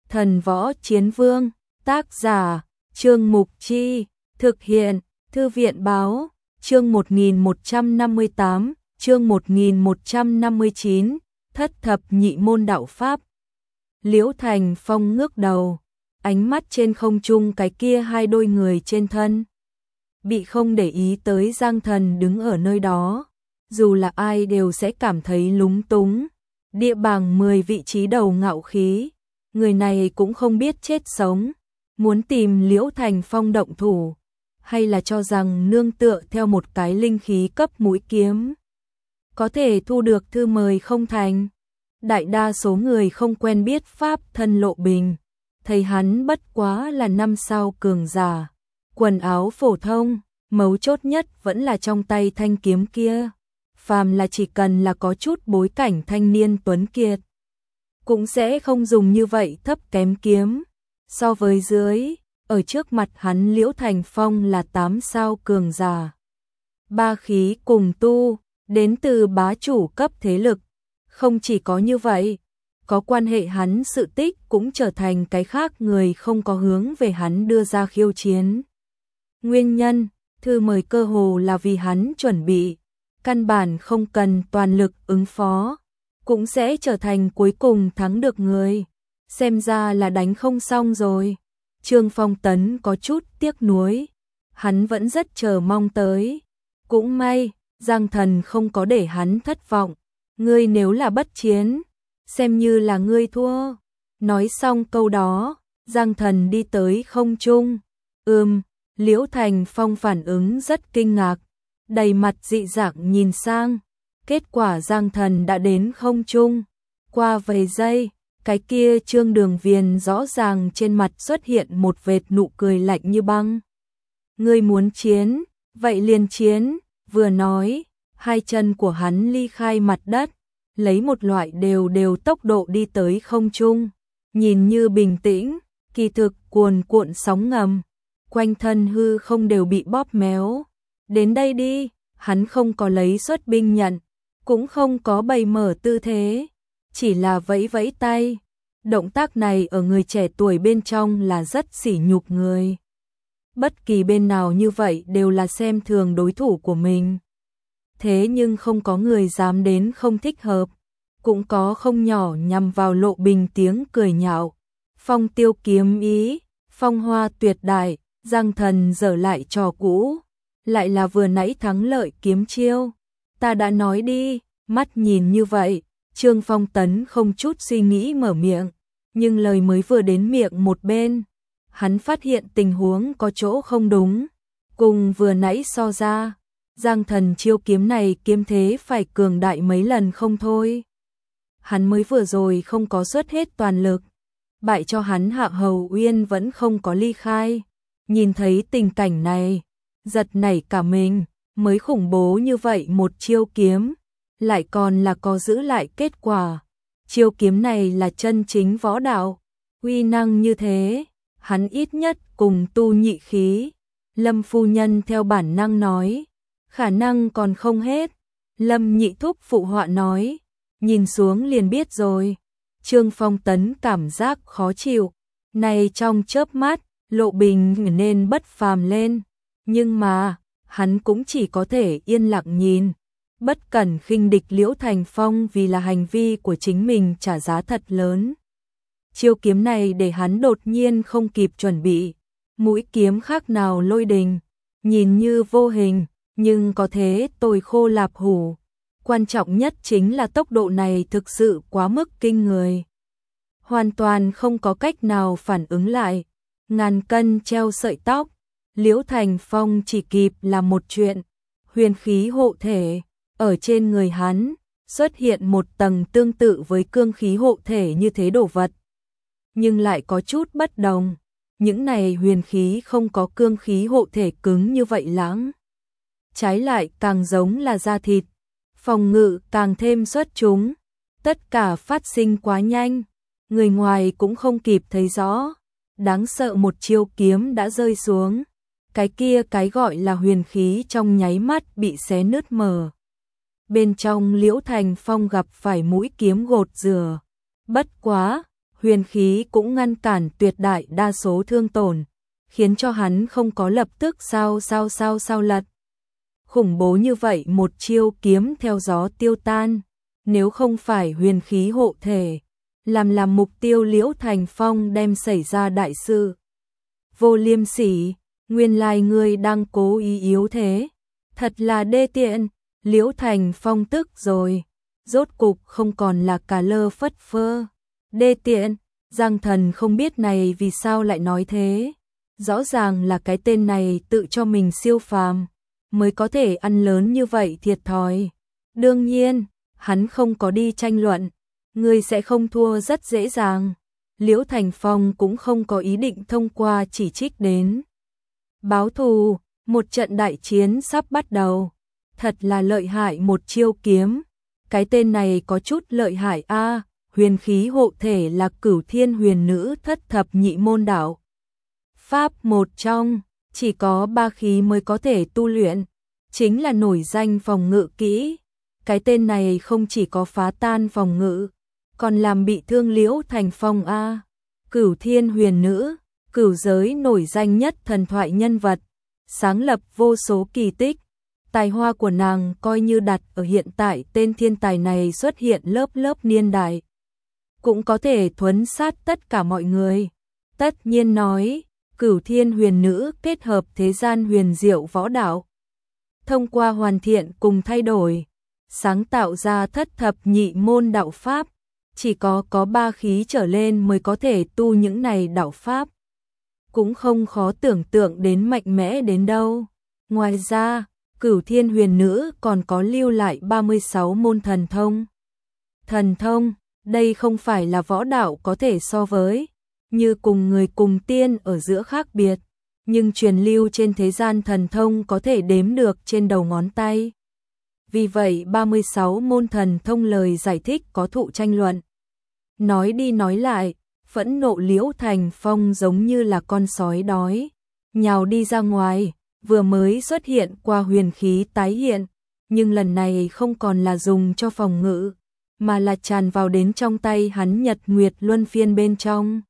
Thần Võ Chiến Vương, tác giả, Trương Mục Chi, thực hiện, Thư viện Báo, chương 1158, chương 1159, thất thập nhị môn đạo Pháp. Liễu Thành Phong ngước đầu, ánh mắt trên không trung cái kia hai đôi người trên thân. Bị không để ý tới Giang Thần đứng ở nơi đó, dù là ai đều sẽ cảm thấy lúng túng. Địa bảng 10 vị trí đầu ngạo khí, người này cũng không biết chết sống, muốn tìm Liễu Thành Phong động thủ, hay là cho rằng nương tựa theo một cái linh khí cấp mũi kiếm có thể thu được thư mời không thành. Đại đa số người không quen biết pháp thân Lộ Bình, thấy hắn bất quá là 5 sao cường giả, quần áo phổ thông, mấu chốt nhất vẫn là trong tay thanh kiếm kia. Phàm là chỉ cần là có chút bối cảnh thanh niên tuấn kiệt, cũng sẽ không dùng như vậy thấp kém kiếm. So với dưới, ở trước mặt hắn Liễu Thành Phong là 8 sao cường giả. Ba khí cùng tu, đến từ bá chủ cấp thế lực. Không chỉ có như vậy, có quan hệ hắn sự tích cũng trở thành cái khác người không có hướng về hắn đưa ra khiêu chiến. Nguyên nhân, thư mời cơ hồ là vì hắn chuẩn bị, căn bản không cần toàn lực ứng phó, cũng sẽ trở thành cuối cùng thắng được người. Xem ra là đánh không xong rồi. Trương Phong Tấn có chút tiếc nuối, hắn vẫn rất chờ mong tới. Cũng may, Giang Thần không có để hắn thất vọng. Ngươi nếu là bất chiến, xem như là ngươi thua. Nói xong câu đó, Giang Thần đi tới không trung. Liễu Thành Phong phản ứng rất kinh ngạc, đầy mặt dị dạng nhìn sang. Kết quả Giang Thần đã đến không trung. Qua vài giây, cái kia Trương Đường Viền rõ ràng trên mặt xuất hiện một vệt nụ cười lạnh như băng. Ngươi muốn chiến, vậy liền chiến. Vừa nói, hai chân của hắn ly khai mặt đất, lấy một loại đều tốc độ đi tới không trung. Nhìn như bình tĩnh, kỳ thực cuồn cuộn sóng ngầm, quanh thân hư không đều bị bóp méo. Đến đây đi, hắn không có lấy xuất binh nhận, cũng không có bày mở tư thế, chỉ là vẫy vẫy tay. Động tác này ở người trẻ tuổi bên trong là rất sỉ nhục người. Bất kỳ bên nào như vậy đều là xem thường đối thủ của mình. Thế nhưng không có người dám đến không thích hợp, cũng có không nhỏ nhằm vào Lộ Bình tiếng cười nhạo. Phong tiêu kiếm ý, phong hoa tuyệt đại, Giang Thần dở lại trò cũ, lại là vừa nãy thắng lợi kiếm chiêu. Ta đã nói đi, mắt nhìn như vậy, Trương Phong Tấn không chút suy nghĩ mở miệng, nhưng lời mới vừa đến miệng một bên, hắn phát hiện tình huống có chỗ không đúng. Cùng vừa nãy so ra, Giang Thần chiêu kiếm này kiếm thế phải cường đại mấy lần không thôi. Hắn mới vừa rồi không có xuất hết toàn lực, bại cho hắn Hạ Hầu Uyên vẫn không có ly khai. Nhìn thấy tình cảnh này, giật nảy cả mình, mới khủng bố như vậy một chiêu kiếm, lại còn là có giữ lại kết quả. Chiêu kiếm này là chân chính võ đạo, uy năng như thế, hắn ít nhất cùng tu nhị khí. Lâm phu nhân theo bản năng nói, khả năng còn không hết. Lâm nhị thúc phụ họa nói, nhìn xuống liền biết rồi. Trương Phong Tấn cảm giác khó chịu, này trong chớp mắt, Lộ Bình nên bất phàm lên, nhưng mà, hắn cũng chỉ có thể yên lặng nhìn, bất cẩn khinh địch Liễu Thành Phong vì là hành vi của chính mình trả giá thật lớn. Chiêu kiếm này để hắn đột nhiên không kịp chuẩn bị, mũi kiếm khác nào lôi đình, nhìn như vô hình, nhưng có thế tồi khô lạp hủ. Quan trọng nhất chính là tốc độ này thực sự quá mức kinh người. Hoàn toàn không có cách nào phản ứng lại. Ngàn cân treo sợi tóc, Liễu Thành Phong chỉ kịp là một chuyện. Huyền khí hộ thể, ở trên người hắn, xuất hiện một tầng tương tự với cương khí hộ thể như thế đồ vật. Nhưng lại có chút bất đồng, những này huyền khí không có cương khí hộ thể cứng như vậy lãng. Trái lại càng giống là da thịt, phòng ngự càng thêm xuất chúng. Tất cả phát sinh quá nhanh, người ngoài cũng không kịp thấy rõ. Đáng sợ một chiêu kiếm đã rơi xuống, cái kia cái gọi là huyền khí trong nháy mắt bị xé nứt mở. Bên trong Liễu Thành Phong gặp phải mũi kiếm gột rửa. Bất quá, huyền khí cũng ngăn cản tuyệt đại đa số thương tổn, khiến cho hắn không có lập tức sao lật. Khủng bố như vậy một chiêu kiếm theo gió tiêu tan, nếu không phải huyền khí hộ thể, làm mục tiêu Liễu Thành Phong đem xảy ra đại sự. Vô Liêm Sỉ, nguyên lai ngươi đang cố ý yếu thế, thật là đê tiện. Liễu Thành Phong tức rồi, rốt cục không còn là cà lơ phất phơ. Đê tiện, Giang Thần không biết này vì sao lại nói thế. Rõ ràng là cái tên này tự cho mình siêu phàm, mới có thể ăn lớn như vậy thiệt thòi. Đương nhiên, hắn không có đi tranh luận, ngươi sẽ không thua rất dễ dàng. Liễu Thành Phong cũng không có ý định thông qua chỉ trích đến báo thù, một trận đại chiến sắp bắt đầu. Thật là lợi hại một chiêu kiếm, cái tên này có chút lợi hại a. Huyền khí hộ thể là Cửu Thiên Huyền Nữ thất thập nhị môn đạo pháp một trong, chỉ có 3 khí mới có thể tu luyện, chính là nổi danh phòng ngự kỹ. Cái tên này không chỉ có phá tan phòng ngự, còn làm bị thương Liễu Thành Phong a. Cửu Thiên Huyền Nữ, cửu giới nổi danh nhất thần thoại nhân vật, sáng lập vô số kỳ tích. Tài hoa của nàng coi như đặt ở hiện tại tên thiên tài này xuất hiện lớp niên đại, cũng có thể thuấn sát tất cả mọi người. Tất nhiên nói, Cửu Thiên Huyền Nữ kết hợp thế gian huyền diệu võ đạo, thông qua hoàn thiện cùng thay đổi, sáng tạo ra thất thập nhị môn đạo pháp, chỉ có 3 khí trở lên mới có thể tu những này đạo pháp. Cũng không khó tưởng tượng đến mạnh mẽ đến đâu. Ngoài ra, Cửu Thiên Huyền Nữ còn có lưu lại 36 môn thần thông. Thần thông, đây không phải là võ đạo có thể so với, như cùng người cùng tiên ở giữa khác biệt, nhưng truyền lưu trên thế gian thần thông có thể đếm được trên đầu ngón tay. Vì vậy 36 môn thần thông lời giải thích có thụ tranh luận. Nói đi nói lại, phẫn nộ Liễu Thành Phong giống như là con sói đói, nhào đi ra ngoài. Vừa mới xuất hiện qua huyền khí tái hiện, nhưng lần này không còn là dùng cho phòng ngự, mà là tràn vào đến trong tay hắn Nhật Nguyệt Luân Phiên bên trong.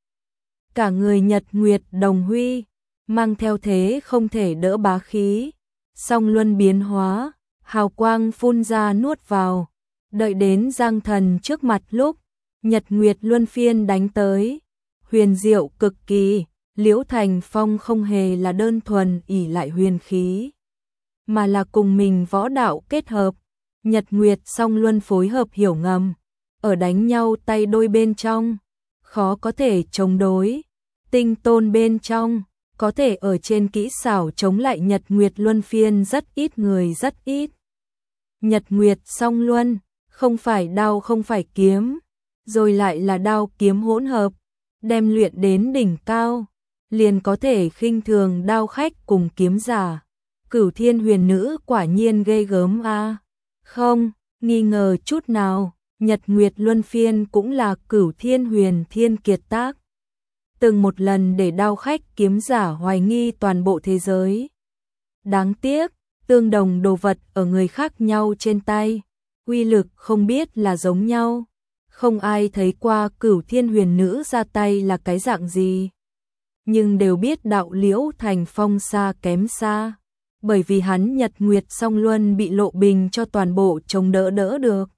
Cả người Nhật Nguyệt đồng huy, mang theo thế không thể đỡ bá khí, song luân biến hóa, hào quang phun ra nuốt vào. Đợi đến Giang Thần trước mặt lúc, Nhật Nguyệt Luân Phiên đánh tới, huyền diệu cực kỳ. Liễu Thành Phong không hề là đơn thuần ỷ lại huyền khí, mà là cùng mình võ đạo kết hợp, Nhật Nguyệt song luân phối hợp hiểu ngầm, ở đánh nhau tay đôi bên trong, khó có thể chống đối, tinh tôn bên trong, có thể ở trên kỹ xảo chống lại Nhật Nguyệt Luân Phiên rất ít người rất ít. Nhật Nguyệt song luân, không phải đao không phải kiếm, rồi lại là đao kiếm hỗn hợp, đem luyện đến đỉnh cao, liền có thể khinh thường đao khách cùng kiếm giả. Cửu Thiên Huyền Nữ quả nhiên ghê gớm a. Không nghi ngờ chút nào, Nhật Nguyệt Luân Phiên cũng là Cửu Thiên Huyền Thiên kiệt tác, từng một lần để đao khách kiếm giả hoài nghi toàn bộ thế giới. Đáng tiếc, tương đồng đồ vật ở người khác nhau trên tay, uy lực không biết là giống nhau. Không ai thấy qua Cửu Thiên Huyền Nữ ra tay là cái dạng gì, nhưng đều biết đạo Liễu Thành Phong xa kém xa, bởi vì hắn Nhật Nguyệt song luân bị Lộ Bình cho toàn bộ chống đỡ được.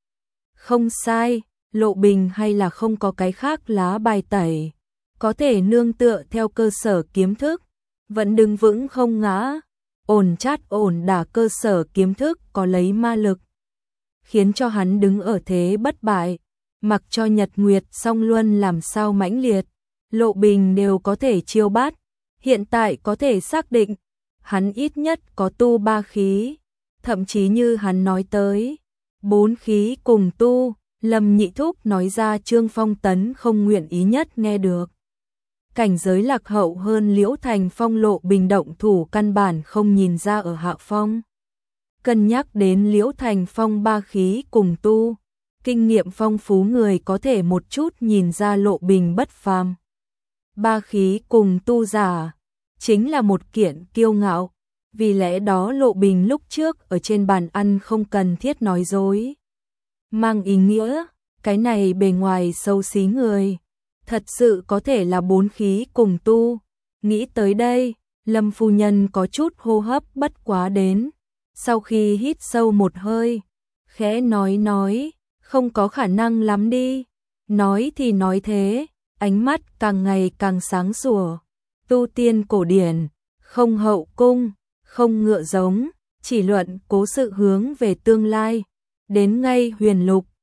Không sai, Lộ Bình hay là không có cái khác lá bài tẩy, có thể nương tựa theo cơ sở kiếm thức, vẫn đứng vững không ngã, ổn chát ổn đả cơ sở kiếm thức có lấy ma lực, khiến cho hắn đứng ở thế bất bại, mặc cho Nhật Nguyệt song luân làm sao mãnh liệt, Lộ Bình đều có thể chiêu bắt. Hiện tại có thể xác định, hắn ít nhất có tu 3 khí, thậm chí như hắn nói tới 4 khí cùng tu. Lâm Nhị Thúc nói ra Trương Phong Tấn không nguyện ý nhất nghe được. Cảnh giới lạc hậu hơn Liễu Thành Phong, Lộ Bình động thủ căn bản không nhìn ra ở hạ phong. Cân nhắc đến Liễu Thành Phong 3 khí cùng tu, kinh nghiệm phong phú người có thể một chút nhìn ra Lộ Bình bất phàm. 3 khí cùng tu giả, chính là một kiện kiêu ngạo, vì lẽ đó Lộ Bình lúc trước ở trên bàn ăn không cần thiết nói dối. Mang ý nghĩa, cái này bề ngoài xấu xí người, thật sự có thể là bốn khí cùng tu. Nghĩ tới đây, Lâm phu nhân có chút hô hấp bất quá đến. Sau khi hít sâu một hơi, khẽ nói, không có khả năng lắm đi. Nói thì nói thế, ánh mắt càng ngày càng sáng sủa. Tu tiên cổ điển, không hậu cung, không ngựa giống, chỉ luận cố sự hướng về tương lai. Đến ngay huyền lục,